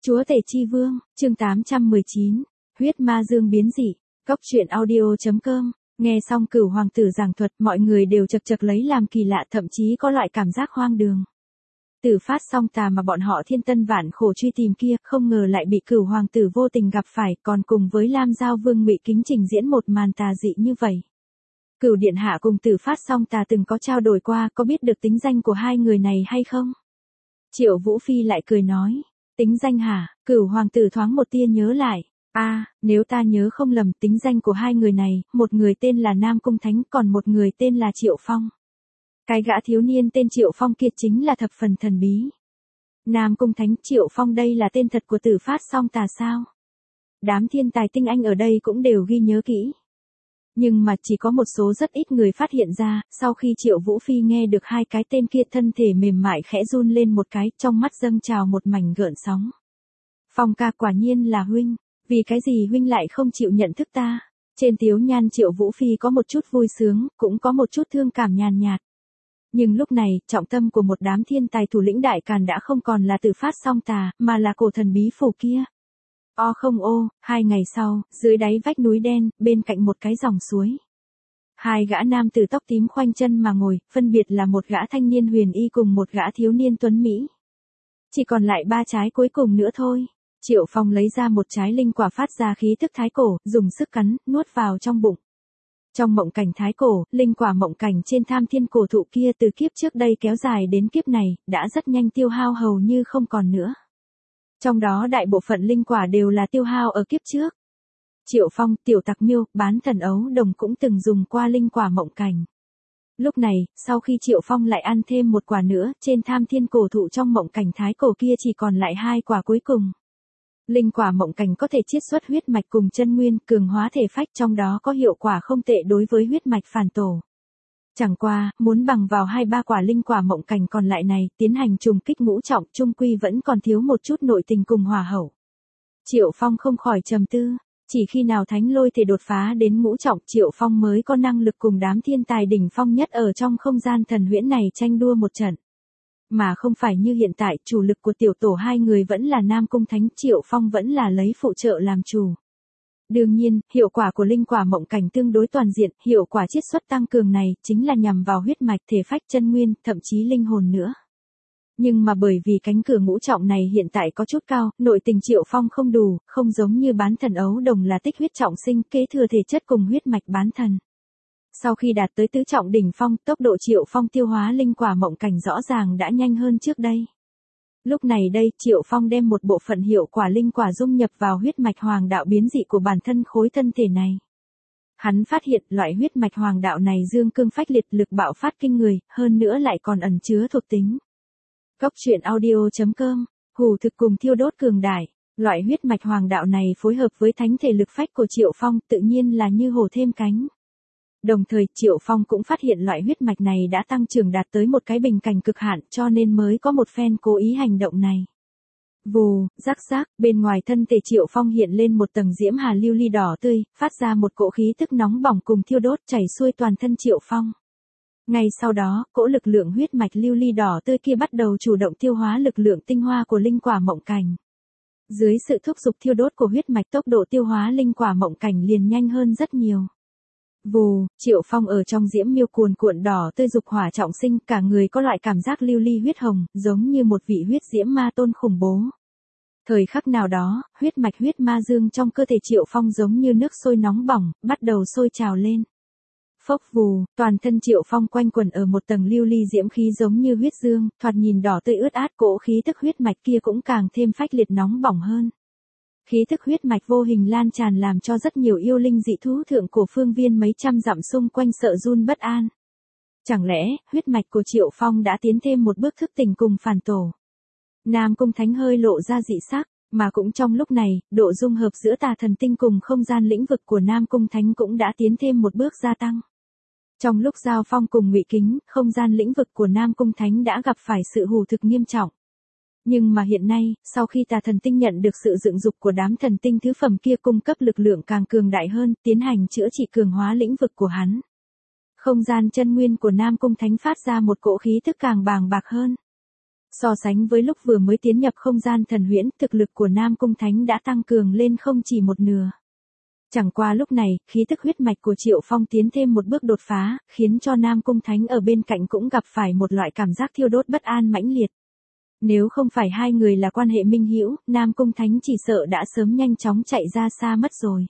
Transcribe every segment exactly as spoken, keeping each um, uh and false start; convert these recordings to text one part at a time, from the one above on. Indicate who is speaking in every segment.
Speaker 1: Chúa tể chi vương, chương tám trăm mười chín, huyết ma dương biến dị, cốc truyện audio chấm com, nghe xong Cửu hoàng tử giảng thuật mọi người đều chật chật lấy làm kỳ lạ thậm chí có loại cảm giác hoang đường. Tử Phát Song Tà mà bọn họ thiên tân vạn khổ truy tìm kia không ngờ lại bị Cửu hoàng tử vô tình gặp phải còn cùng với Lam Giao Vương Ngụy Kính trình diễn một màn tà dị như vậy. Cửu điện hạ cùng Tử Phát Song Tà từng có trao đổi qua có biết được tính danh của hai người này hay không? Triệu Vũ Phi lại cười nói. Tính danh hả? Cửu hoàng tử thoáng một tia nhớ lại. a à, nếu ta nhớ không lầm tính danh của hai người này, một người tên là Nam Cung Thánh còn một người tên là Triệu Phong. Cái gã thiếu niên tên Triệu Phong kia chính là thập phần thần bí. Nam Cung Thánh Triệu Phong đây là tên thật của Tử Phát Song Tà sao? Đám thiên tài tinh anh ở đây cũng đều ghi nhớ kỹ. Nhưng mà chỉ có một số rất ít người phát hiện ra, sau khi Triệu Vũ Phi nghe được hai cái tên kia thân thể mềm mại khẽ run lên một cái, trong mắt dâng trào một mảnh gợn sóng. Phong ca quả nhiên là huynh, vì cái gì huynh lại không chịu nhận thức ta? Trên tiếu nhan Triệu Vũ Phi có một chút vui sướng, cũng có một chút thương cảm nhàn nhạt. Nhưng lúc này, trọng tâm của một đám thiên tài thủ lĩnh đại càn đã không còn là Tử Phát Song Tà, mà là cổ thần bí phù kia. O không ô, hai ngày sau, dưới đáy vách núi đen, bên cạnh một cái dòng suối. Hai gã nam tử tóc tím khoanh chân mà ngồi, phân biệt là một gã thanh niên huyền y cùng một gã thiếu niên tuấn Mỹ. Chỉ còn lại ba trái cuối cùng nữa thôi. Triệu Phong lấy ra một trái linh quả phát ra khí thức thái cổ, dùng sức cắn, nuốt vào trong bụng. Trong mộng cảnh thái cổ, linh quả mộng cảnh trên tham thiên cổ thụ kia từ kiếp trước đây kéo dài đến kiếp này, đã rất nhanh tiêu hao hầu như không còn nữa. Trong đó đại bộ phận linh quả đều là tiêu hao ở kiếp trước. Triệu Phong, Tiểu Tặc Miêu, Bán Thần Ấu Đồng cũng từng dùng qua linh quả mộng cảnh. Lúc này, sau khi Triệu Phong lại ăn thêm một quả nữa, trên tham thiên cổ thụ trong mộng cảnh thái cổ kia chỉ còn lại hai quả cuối cùng. Linh quả mộng cảnh có thể chiết xuất huyết mạch cùng chân nguyên, cường hóa thể phách, trong đó có hiệu quả không tệ đối với huyết mạch phản tổ. Chẳng qua, muốn bằng vào hai ba quả linh quả mộng cảnh còn lại này, tiến hành trùng kích ngũ trọng, chung quy vẫn còn thiếu một chút nội tình cùng hòa hậu. Triệu Phong không khỏi trầm tư, chỉ khi nào thánh lôi thể đột phá đến ngũ trọng, Triệu Phong mới có năng lực cùng đám thiên tài đỉnh phong nhất ở trong không gian thần huyễn này tranh đua một trận. Mà không phải như hiện tại, chủ lực của tiểu tổ hai người vẫn là Nam Cung Thánh, Triệu Phong vẫn là lấy phụ trợ làm chủ. Đương nhiên, hiệu quả của linh quả mộng cảnh tương đối toàn diện, hiệu quả chiết xuất tăng cường này chính là nhằm vào huyết mạch, thể phách, chân nguyên, thậm chí linh hồn nữa. Nhưng mà bởi vì cánh cửa ngũ trọng này hiện tại có chút cao, nội tình Triệu Phong không đủ, không giống như Bán Thần Ấu Đồng là tích huyết trọng sinh, kế thừa thể chất cùng huyết mạch bán thần. Sau khi đạt tới tứ trọng đỉnh phong, tốc độ Triệu Phong tiêu hóa linh quả mộng cảnh rõ ràng đã nhanh hơn trước đây. Lúc này đây, Triệu Phong đem một bộ phận hiệu quả linh quả dung nhập vào huyết mạch hoàng đạo biến dị của bản thân khối thân thể này. Hắn phát hiện loại huyết mạch hoàng đạo này dương cương phách liệt, lực bạo phát kinh người, hơn nữa lại còn ẩn chứa thuộc tính. Cốc truyện audio chấm com, hủ thực cùng thiêu đốt cường đại, loại huyết mạch hoàng đạo này phối hợp với thánh thể lực phách của Triệu Phong tự nhiên là như hổ thêm cánh. Đồng thời, Triệu Phong cũng phát hiện loại huyết mạch này đã tăng trưởng đạt tới một cái bình cảnh cực hạn cho nên mới có một phen cố ý hành động này. Vù, rắc rác, bên ngoài thân thể Triệu Phong hiện lên một tầng diễm hà lưu ly đỏ tươi, phát ra một cỗ khí tức nóng bỏng cùng thiêu đốt chảy xuôi toàn thân Triệu Phong. Ngay sau đó, cỗ lực lượng huyết mạch lưu ly đỏ tươi kia bắt đầu chủ động tiêu hóa lực lượng tinh hoa của linh quả mộng cảnh. Dưới sự thúc giục thiêu đốt của huyết mạch, tốc độ tiêu hóa linh quả mộng cảnh liền nhanh hơn rất nhiều. Vù, Triệu Phong ở trong diễm miêu cuồn cuộn đỏ tươi dục hỏa trọng sinh, cả người có loại cảm giác lưu ly huyết hồng, giống như một vị huyết diễm ma tôn khủng bố. Thời khắc nào đó, huyết mạch huyết ma dương trong cơ thể Triệu Phong giống như nước sôi nóng bỏng, bắt đầu sôi trào lên. Phốc vù, toàn thân Triệu Phong quanh quẩn ở một tầng lưu ly diễm khí giống như huyết dương, thoạt nhìn đỏ tươi ướt át, cỗ khí tức huyết mạch kia cũng càng thêm phách liệt nóng bỏng hơn. Khí thức huyết mạch vô hình lan tràn làm cho rất nhiều yêu linh dị thú thượng cổ phương viên mấy trăm dặm xung quanh sợ run bất an. Chẳng lẽ, huyết mạch của Triệu Phong đã tiến thêm một bước thức tỉnh cùng phản tổ? Nam Cung Thánh hơi lộ ra dị sắc, mà cũng trong lúc này, độ dung hợp giữa tà thần tinh cùng không gian lĩnh vực của Nam Cung Thánh cũng đã tiến thêm một bước gia tăng. Trong lúc giao phong cùng Ngụy Kính, không gian lĩnh vực của Nam Cung Thánh đã gặp phải sự hủ thực nghiêm trọng. Nhưng mà hiện nay, sau khi tà thần tinh nhận được sự dựng dục của đám thần tinh thứ phẩm kia cung cấp lực lượng càng cường đại hơn, tiến hành chữa trị cường hóa lĩnh vực của hắn. Không gian chân nguyên của Nam Cung Thánh phát ra một cỗ khí tức càng bàng bạc hơn. So sánh với lúc vừa mới tiến nhập không gian thần huyễn, thực lực của Nam Cung Thánh đã tăng cường lên không chỉ một nửa. Chẳng qua lúc này, khí tức huyết mạch của Triệu Phong tiến thêm một bước đột phá, khiến cho Nam Cung Thánh ở bên cạnh cũng gặp phải một loại cảm giác thiêu đốt bất an mãnh liệt. Nếu không phải hai người là quan hệ minh hữu, Nam Cung Thánh chỉ sợ đã sớm nhanh chóng chạy ra xa mất rồi.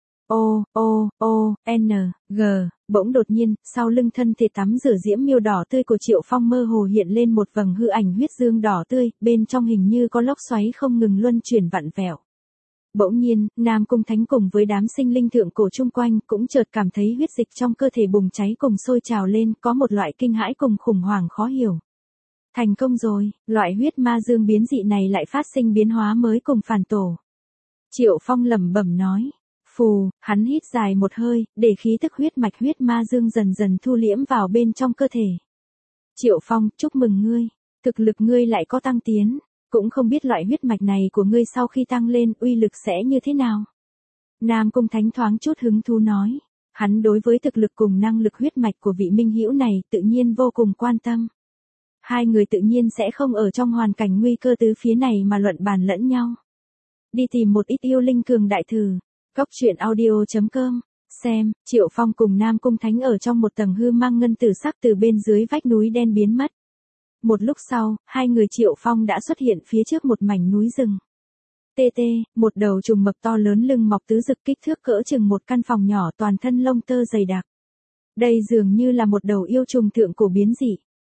Speaker 1: O, O, O, N, G, bỗng đột nhiên, sau lưng thân thể tắm rửa diễm miêu đỏ tươi của Triệu Phong mơ hồ hiện lên một vầng hư ảnh huyết dương đỏ tươi, bên trong hình như có lốc xoáy không ngừng luân chuyển vặn vẹo. Bỗng nhiên, Nam Cung Thánh cùng với đám sinh linh thượng cổ chung quanh cũng chợt cảm thấy huyết dịch trong cơ thể bùng cháy cùng sôi trào lên, có một loại kinh hãi cùng khủng hoảng khó hiểu. Thành công rồi, loại huyết ma dương biến dị này lại phát sinh biến hóa mới cùng phản tổ. Triệu Phong lẩm bẩm nói. Phù, hắn hít dài một hơi, để khí tức huyết mạch huyết ma dương dần dần thu liễm vào bên trong cơ thể. Triệu Phong, chúc mừng ngươi, thực lực ngươi lại có tăng tiến, cũng không biết loại huyết mạch này của ngươi sau khi tăng lên uy lực sẽ như thế nào. Nam Cung Thánh thoáng chút hứng thú nói, hắn đối với thực lực cùng năng lực huyết mạch của vị minh hữu này tự nhiên vô cùng quan tâm. Hai người tự nhiên sẽ không ở trong hoàn cảnh nguy cơ tứ phía này mà luận bàn lẫn nhau. Đi tìm một ít yêu linh cường đại thử. Cốc truyện audio chấm com, xem, Triệu Phong cùng Nam Cung Thánh ở trong một tầng hư mang ngân tử sắc từ bên dưới vách núi đen biến mất. Một lúc sau, hai người Triệu Phong đã xuất hiện phía trước một mảnh núi rừng. Tê tê, một đầu trùng mập to lớn lưng mọc tứ rực kích thước cỡ chừng một căn phòng nhỏ toàn thân lông tơ dày đặc. Đây dường như là một đầu yêu trùng thượng cổ biến dị.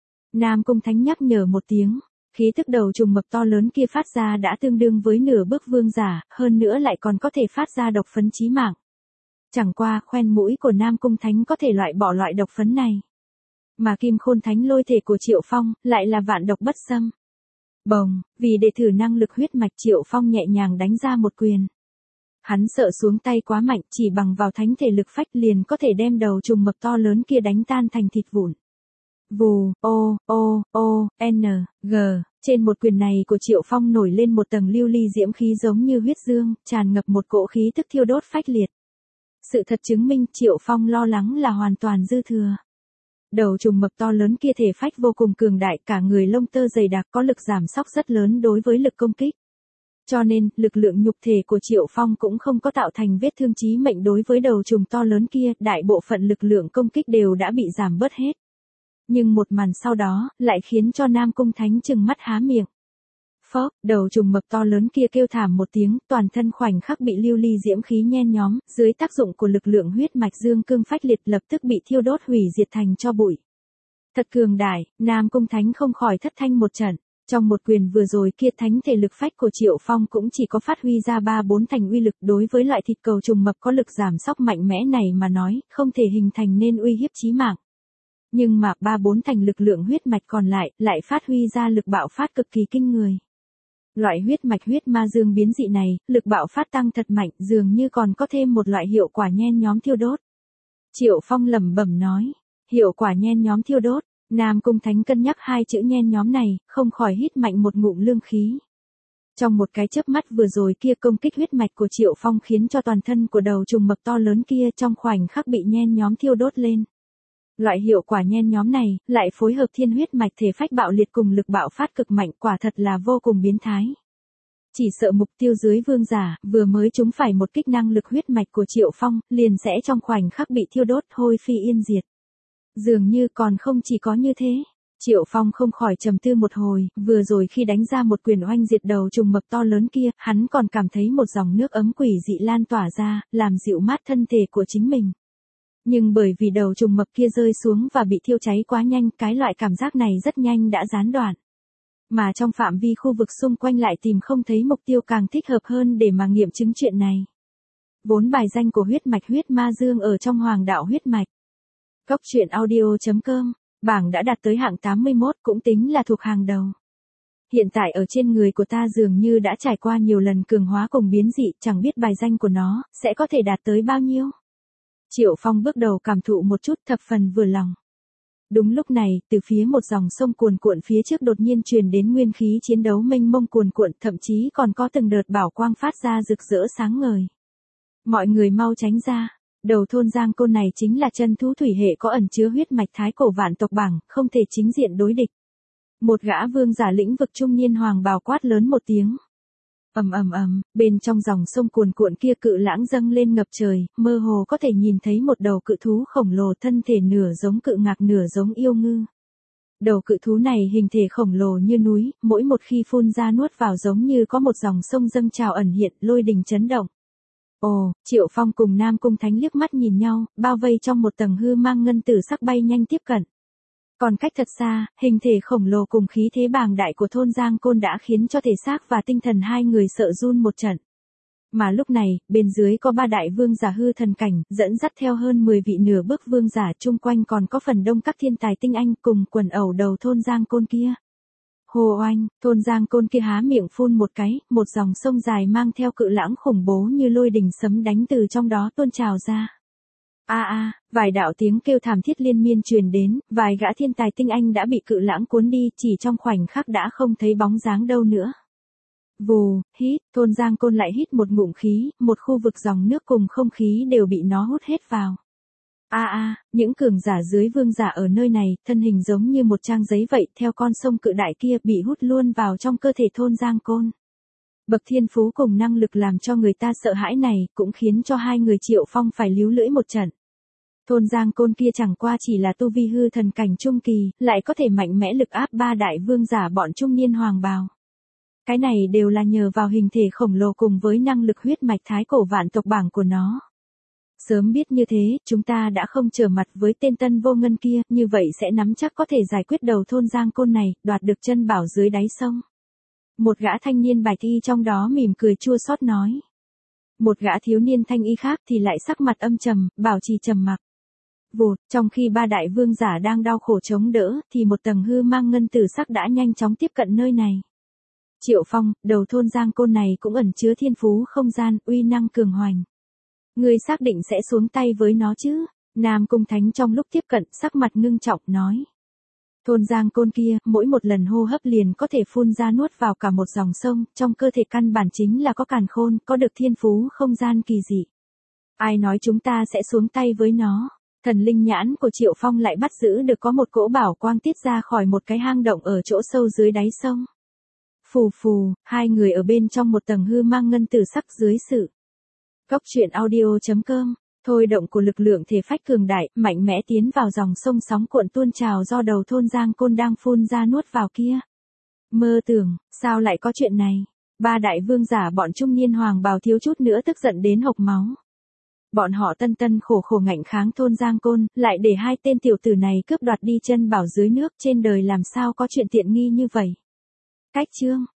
Speaker 1: Nam Cung Thánh nhắc nhở một tiếng. Khí tức đầu trùng mập to lớn kia phát ra đã tương đương với nửa bước vương giả, hơn nữa lại còn có thể phát ra độc phấn chí mạng. Chẳng qua, khoen mũi của Nam Cung Thánh có thể loại bỏ loại độc phấn này. Mà Kim Khôn Thánh lôi thể của Triệu Phong, lại là vạn độc bất xâm. Bồng, vì để thử năng lực huyết mạch Triệu Phong nhẹ nhàng đánh ra một quyền. Hắn sợ xuống tay quá mạnh, chỉ bằng vào thánh thể lực phách liền có thể đem đầu trùng mập to lớn kia đánh tan thành thịt vụn. Vù, O, O, O, N, G, trên một quyền này của Triệu Phong nổi lên một tầng lưu ly diễm khí giống như huyết dương, tràn ngập một cỗ khí tức thiêu đốt phách liệt. Sự thật chứng minh Triệu Phong lo lắng là hoàn toàn dư thừa. Đầu trùng mập to lớn kia thể phách vô cùng cường đại, cả người lông tơ dày đặc có lực giảm sóc rất lớn đối với lực công kích. Cho nên, lực lượng nhục thể của Triệu Phong cũng không có tạo thành vết thương chí mệnh đối với đầu trùng to lớn kia, đại bộ phận lực lượng công kích đều đã bị giảm bớt hết. Nhưng một màn sau đó, lại khiến cho Nam Cung Thánh trừng mắt há miệng. Phốc, đầu trùng mập to lớn kia kêu thảm một tiếng, toàn thân khoảnh khắc bị lưu ly diễm khí nhen nhóm, dưới tác dụng của lực lượng huyết mạch dương cương phách liệt lập tức bị thiêu đốt hủy diệt thành cho bụi. Thật cường đại, Nam Cung Thánh không khỏi thất thanh một trận. Trong một quyền vừa rồi kia thánh thể lực phách của Triệu Phong cũng chỉ có phát huy ra ba bốn thành uy lực đối với loại thịt cầu trùng mập có lực giảm sóc mạnh mẽ này mà nói, không thể hình thành nên uy hiếp chí mạng. Nhưng mà ba bốn thành lực lượng huyết mạch còn lại, lại phát huy ra lực bạo phát cực kỳ kinh người. Loại huyết mạch huyết ma dương biến dị này, lực bạo phát tăng thật mạnh, dường như còn có thêm một loại hiệu quả nhen nhóm thiêu đốt. Triệu Phong lẩm bẩm nói, hiệu quả nhen nhóm thiêu đốt, Nam Cung Thánh cân nhắc hai chữ nhen nhóm này, không khỏi hít mạnh một ngụm lương khí. Trong một cái chớp mắt vừa rồi kia công kích huyết mạch của Triệu Phong khiến cho toàn thân của đầu trùng mập to lớn kia trong khoảnh khắc bị nhen nhóm thiêu đốt lên. Loại hiệu quả nhen nhóm này, lại phối hợp thiên huyết mạch thể phách bạo liệt cùng lực bạo phát cực mạnh, quả thật là vô cùng biến thái. Chỉ sợ mục tiêu dưới vương giả, vừa mới trúng phải một kích năng lực huyết mạch của Triệu Phong, liền sẽ trong khoảnh khắc bị thiêu đốt hôi phi yên diệt. Dường như còn không chỉ có như thế. Triệu Phong không khỏi trầm tư một hồi, vừa rồi khi đánh ra một quyền oanh diệt đầu trùng mập to lớn kia, hắn còn cảm thấy một dòng nước ấm quỷ dị lan tỏa ra, làm dịu mát thân thể của chính mình. Nhưng bởi vì đầu trùng mập kia rơi xuống và bị thiêu cháy quá nhanh, cái loại cảm giác này rất nhanh đã gián đoạn. Mà trong phạm vi khu vực xung quanh lại tìm không thấy mục tiêu càng thích hợp hơn để mà nghiệm chứng chuyện này. Vốn bài danh của huyết mạch huyết ma dương ở trong hoàng đạo huyết mạch. Cốc truyện audio chấm com, bảng đã đạt tới hạng tám mươi mốt, cũng tính là thuộc hàng đầu. Hiện tại ở trên người của ta dường như đã trải qua nhiều lần cường hóa cùng biến dị, chẳng biết bài danh của nó sẽ có thể đạt tới bao nhiêu. Triệu Phong bước đầu cảm thụ một chút, thập phần vừa lòng. Đúng lúc này, từ phía một dòng sông cuồn cuộn phía trước đột nhiên truyền đến nguyên khí chiến đấu mênh mông cuồn cuộn, thậm chí còn có từng đợt bảo quang phát ra rực rỡ sáng ngời. Mọi người mau tránh ra, đầu thôn Giang Côn này chính là chân thú thủy hệ có ẩn chứa huyết mạch thái cổ vạn tộc bảng, không thể chính diện đối địch. Một gã vương giả lĩnh vực trung niên hoàng bào quát lớn một tiếng. Ầm ầm ầm, bên trong dòng sông cuồn cuộn kia cự lãng dâng lên ngập trời, mơ hồ có thể nhìn thấy một đầu cự thú khổng lồ thân thể nửa giống cự ngạc nửa giống yêu ngư. Đầu cự thú này hình thể khổng lồ như núi, mỗi một khi phun ra nuốt vào giống như có một dòng sông dâng trào ẩn hiện, lôi đình chấn động. Ồ, Triệu Phong cùng Nam Cung Thánh liếc mắt nhìn nhau, bao vây trong một tầng hư mang ngân tử sắc bay nhanh tiếp cận. Còn cách thật xa, hình thể khổng lồ cùng khí thế bàng đại của thôn Giang Côn đã khiến cho thể xác và tinh thần hai người sợ run một trận. Mà lúc này, bên dưới có ba đại vương giả hư thần cảnh, dẫn dắt theo hơn mười vị nửa bước vương giả, chung quanh còn có phần đông các thiên tài tinh anh cùng quần ẩu đầu thôn Giang Côn kia. Hồ oanh, thôn Giang Côn kia há miệng phun một cái, một dòng sông dài mang theo cự lãng khủng bố như lôi đình sấm đánh từ trong đó tuôn trào ra. A a, vài đạo tiếng kêu thảm thiết liên miên truyền đến, vài gã thiên tài tinh anh đã bị cự lãng cuốn đi, chỉ trong khoảnh khắc đã không thấy bóng dáng đâu nữa. Vù, hít, thôn Giang Côn lại hít một ngụm khí, một khu vực dòng nước cùng không khí đều bị nó hút hết vào. A a, những cường giả dưới vương giả ở nơi này, thân hình giống như một trang giấy vậy, theo con sông cự đại kia bị hút luôn vào trong cơ thể thôn Giang Côn. Bậc thiên phú cùng năng lực làm cho người ta sợ hãi này, cũng khiến cho hai người Triệu Phong phải líu lưỡi một trận. Thôn Giang Côn kia chẳng qua chỉ là tu vi hư thần cảnh trung kỳ, lại có thể mạnh mẽ lực áp ba đại vương giả bọn trung niên hoàng bào. Cái này đều là nhờ vào hình thể khổng lồ cùng với năng lực huyết mạch thái cổ vạn tộc bảng của nó. Sớm biết như thế, chúng ta đã không trở mặt với tên Tân Vô Ngân kia, như vậy sẽ nắm chắc có thể giải quyết đầu thôn Giang Côn này, đoạt được chân bảo dưới đáy sông. Một gã thanh niên bạch y trong đó mỉm cười chua xót nói. Một gã thiếu niên thanh y khác thì lại sắc mặt âm trầm, bảo trì trầm mặc. Vụt, trong khi ba đại vương giả đang đau khổ chống đỡ, thì một tầng hư mang ngân tử sắc đã nhanh chóng tiếp cận nơi này. Triệu Phong, đầu thôn Giang Côn này cũng ẩn chứa thiên phú không gian, uy năng cường hoành. Ngươi xác định sẽ xuống tay với nó chứ? Nam Cung Thánh trong lúc tiếp cận, sắc mặt ngưng trọng, nói. Thôn Giang Côn kia, mỗi một lần hô hấp liền có thể phun ra nuốt vào cả một dòng sông, trong cơ thể căn bản chính là có càn khôn, có được thiên phú không gian kỳ dị. Ai nói chúng ta sẽ xuống tay với nó? Thần linh nhãn của Triệu Phong lại bắt giữ được có một cỗ bảo quang tiết ra khỏi một cái hang động ở chỗ sâu dưới đáy sông. Phù phù, hai người ở bên trong một tầng hư mang ngân tử sắc dưới sự. Góc truyện audio chấm com, thôi động của lực lượng thể phách cường đại, mạnh mẽ tiến vào dòng sông sóng cuộn tuôn trào do đầu thôn Giang Côn đang phun ra nuốt vào kia. Mơ tưởng, sao lại có chuyện này? Ba đại vương giả bọn trung niên hoàng bào thiếu chút nữa tức giận đến hộc máu. Bọn họ tân tân khổ khổ ngạnh kháng thôn Giang Côn, lại để hai tên tiểu tử này cướp đoạt đi chân bảo dưới nước, trên đời làm sao có chuyện tiện nghi như vậy. Cách chương